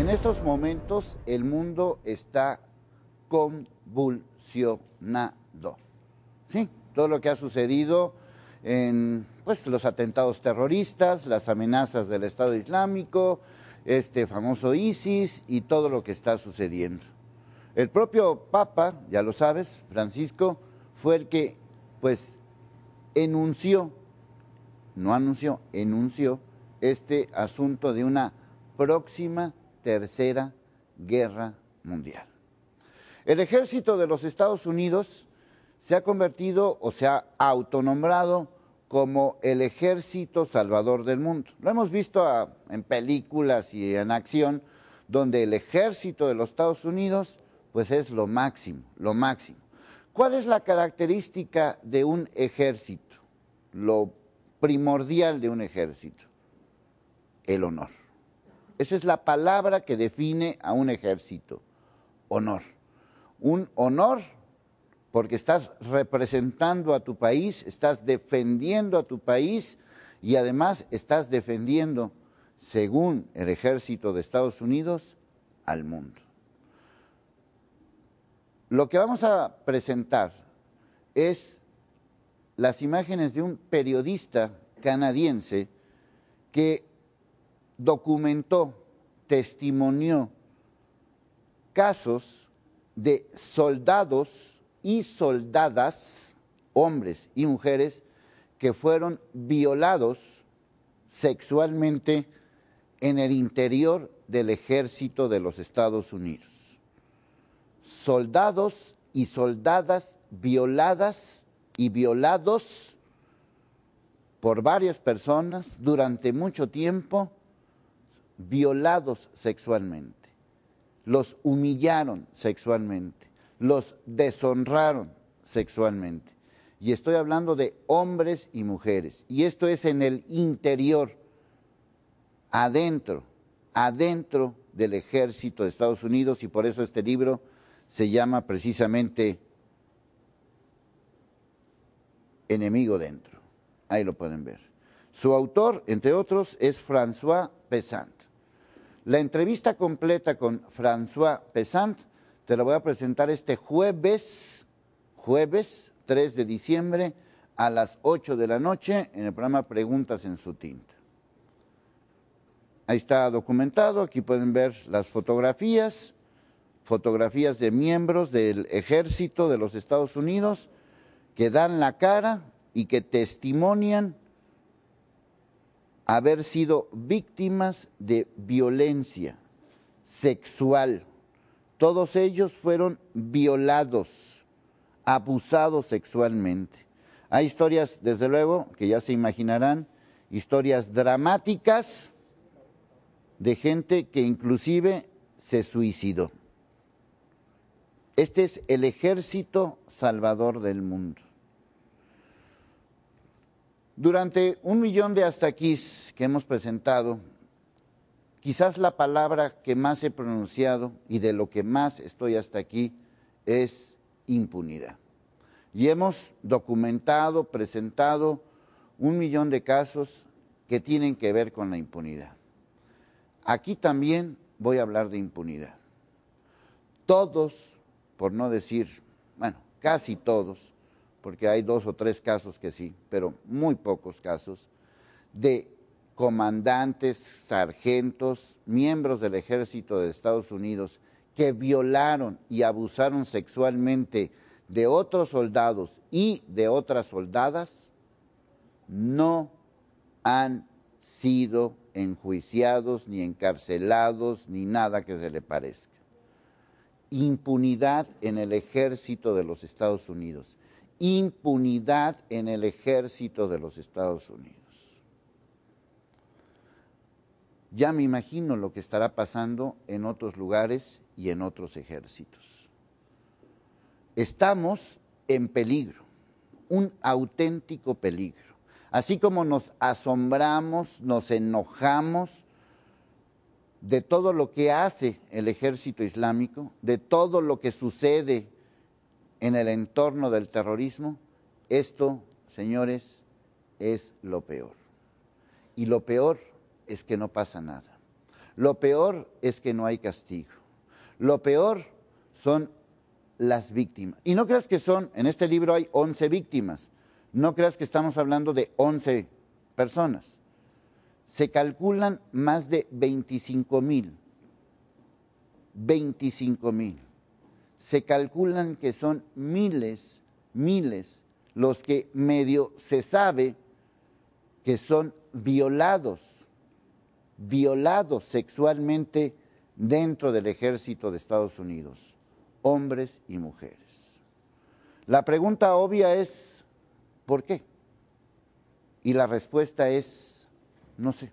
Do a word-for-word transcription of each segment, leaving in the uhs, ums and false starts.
En estos momentos el mundo está convulsionado. Sí, todo lo que ha sucedido en pues, los atentados terroristas, las amenazas del Estado Islámico, este famoso ISIS y todo lo que está sucediendo. El propio Papa, ya lo sabes, Francisco, fue el que pues enunció, no anunció, enunció este asunto de una próxima tercera guerra mundial. El ejército de los Estados Unidos se ha convertido o se ha autonombrado como el ejército salvador del mundo. Lo hemos visto a, en películas y en acción, donde el ejército de los Estados Unidos pues es lo máximo, lo máximo. ¿Cuál es la característica de un ejército? Lo primordial de un ejército, el honor. Esa es la palabra que define a un ejército, honor. Un honor porque estás representando a tu país, estás defendiendo a tu país y además estás defendiendo, según el ejército de Estados Unidos, al mundo. Lo que vamos a presentar es las imágenes de un periodista canadiense que documentó, testimonió casos de soldados y soldadas, hombres y mujeres, que fueron violados sexualmente en el interior del ejército de los Estados Unidos. Soldados y soldadas violadas y violados por varias personas durante mucho tiempo, violados sexualmente. Los humillaron sexualmente, los deshonraron sexualmente. Y estoy hablando de hombres y mujeres. Y esto es en el interior, adentro, adentro del ejército de Estados Unidos, y por eso este libro se llama precisamente Enemigo Dentro. Ahí lo pueden ver. Su autor, entre otros, es François Pesant. La entrevista completa con François Pesant te la voy a presentar este jueves, jueves tres de diciembre a las ocho de la noche en el programa Preguntas en su tinta. Ahí está documentado, aquí pueden ver las fotografías, fotografías de miembros del ejército de los Estados Unidos que dan la cara y que testimonian haber sido víctimas de violencia sexual. Todos ellos fueron violados, abusados sexualmente. Hay historias, desde luego, que ya se imaginarán, historias dramáticas de gente que inclusive se suicidó. Este es el ejército salvador del mundo. Durante un millón de hasta aquís que hemos presentado, quizás la palabra que más he pronunciado y de lo que más estoy hasta aquí es impunidad. Y hemos documentado, presentado un millón de casos que tienen que ver con la impunidad. Aquí también voy a hablar de impunidad. Todos, por no decir, bueno, casi todos, porque hay dos o tres casos que sí, pero muy pocos casos, de comandantes, sargentos, miembros del ejército de Estados Unidos que violaron y abusaron sexualmente de otros soldados y de otras soldadas, no han sido enjuiciados, ni encarcelados, ni nada que se le parezca. Impunidad en el ejército de los Estados Unidos. Impunidad en el ejército de los Estados Unidos. Ya me imagino lo que estará pasando en otros lugares y en otros ejércitos. Estamos en peligro, un auténtico peligro. Así como nos asombramos, nos enojamos de todo lo que hace el ejército islámico, de todo lo que sucede en el entorno del terrorismo, esto, señores, es lo peor. Y lo peor es que no pasa nada. Lo peor es que no hay castigo. Lo peor son las víctimas. Y no creas que son, en este libro hay once víctimas, no creas que estamos hablando de once personas. Se calculan más de veinticinco mil. veinticinco mil. Se calculan que son miles, miles, los que medio se sabe que son violados, violados sexualmente dentro del ejército de Estados Unidos, hombres y mujeres. La pregunta obvia es, ¿por qué? Y la respuesta es, no sé.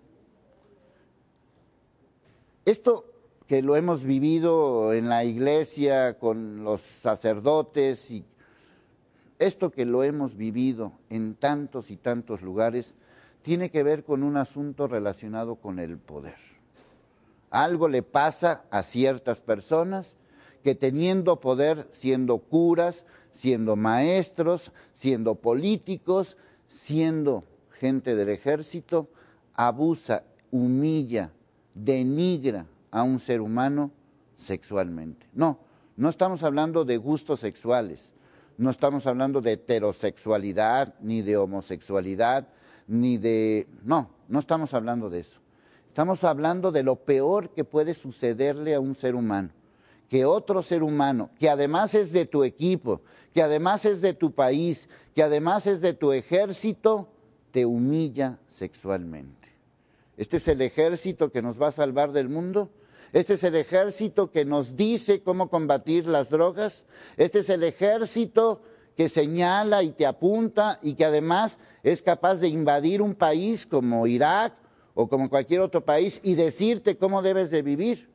Esto que lo hemos vivido en la iglesia con los sacerdotes y esto que lo hemos vivido en tantos y tantos lugares tiene que ver con un asunto relacionado con el poder. Algo le pasa a ciertas personas que teniendo poder, siendo curas, siendo maestros, siendo políticos, siendo gente del ejército, abusa, humilla, denigra a un ser humano sexualmente. No, no estamos hablando de gustos sexuales, no estamos hablando de heterosexualidad, ni de homosexualidad, ni de... No, no estamos hablando de eso. Estamos hablando de lo peor que puede sucederle a un ser humano. Que otro ser humano, que además es de tu equipo, que además es de tu país, que además es de tu ejército, te humilla sexualmente. Este es el ejército que nos va a salvar del mundo. Este es el ejército que nos dice cómo combatir las drogas. Este es el ejército que señala y te apunta y que además es capaz de invadir un país como Irak o como cualquier otro país y decirte cómo debes de vivir.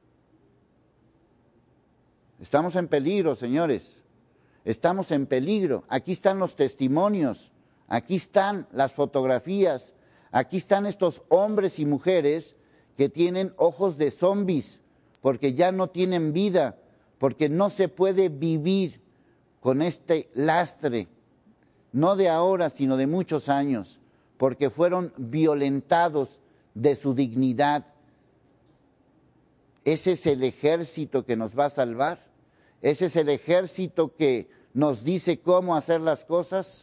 Estamos en peligro, señores. Estamos en peligro. Aquí están los testimonios, aquí están las fotografías, aquí están estos hombres y mujeres que tienen ojos de zombies, porque ya no tienen vida, porque no se puede vivir con este lastre, no de ahora, sino de muchos años, porque fueron violentados de su dignidad. Ese es el ejército que nos va a salvar, ese es el ejército que nos dice cómo hacer las cosas.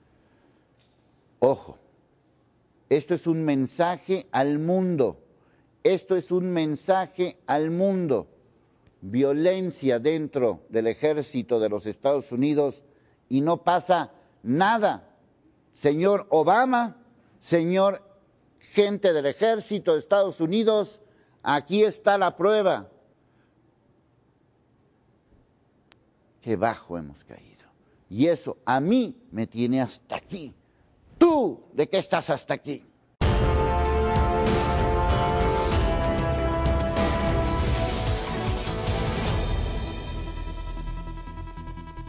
Ojo, esto es un mensaje al mundo. Esto es un mensaje al mundo. Violencia dentro del ejército de los Estados Unidos y no pasa nada. Señor Obama, señor gente del ejército de Estados Unidos, aquí está la prueba. Qué bajo hemos caído. Y eso a mí me tiene hasta aquí. ¿Tú de qué estás hasta aquí?